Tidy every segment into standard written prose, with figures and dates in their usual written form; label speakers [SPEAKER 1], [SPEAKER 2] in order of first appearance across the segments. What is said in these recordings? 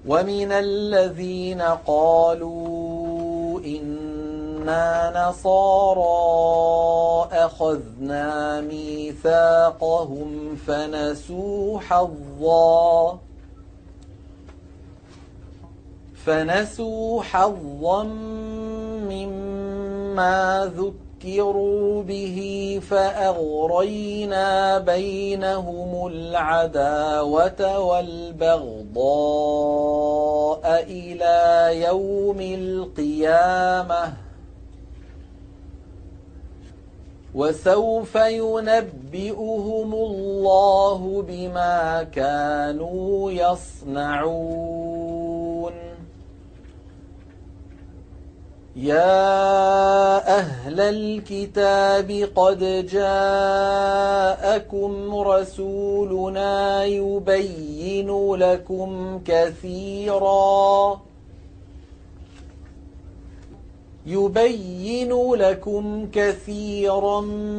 [SPEAKER 1] ومن الذين قالوا إنا نصارى أخذنا ميثاقهم فنسوا حظا مما ذكروا به فأغرينا بينهم العداوة والبغضاء إلى يوم القيامة وسوف ينبئهم الله بما كانوا يصنعون يا أهل الكتاب قد جاءكم رسولنا يبين لكم كثيرا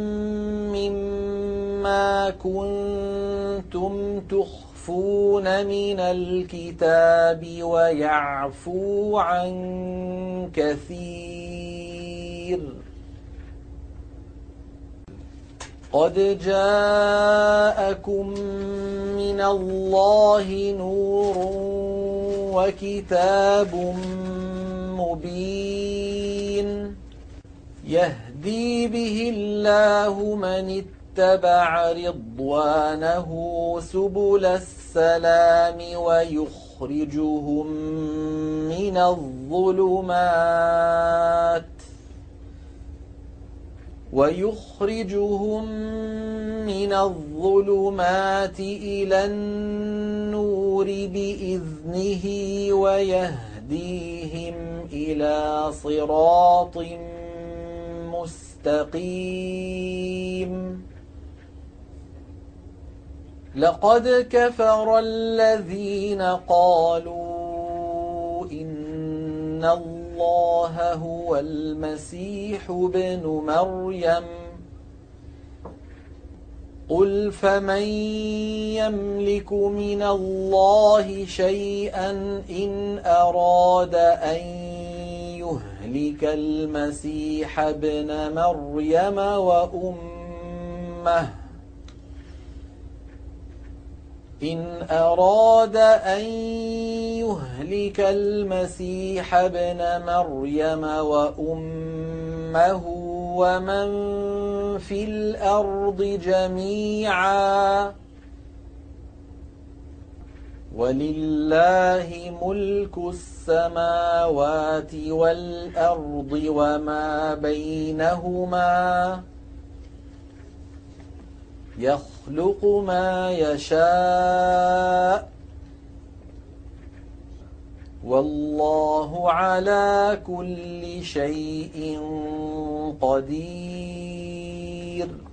[SPEAKER 1] مما كنتم تخفون من الكتاب ويعفو عن كثير قد جاءكم من الله نور وكتاب مبين يهدي به الله من اتبع رضوانه سبل السلام ويخرجهم من الظلمات إلى النور بإذنه ويهديهم إلى صراط مستقيم لقد كفر الذين قالوا إن الله هو المسيح ابن مريم قل فمن يملك من الله شيئا إن أراد أن يهلك المسيح ابن مريم وأمه ومن في الأرض جميعا ولله ملك السماوات والأرض وما بينهما يخلق ما يشاء والله على كل شيء قدير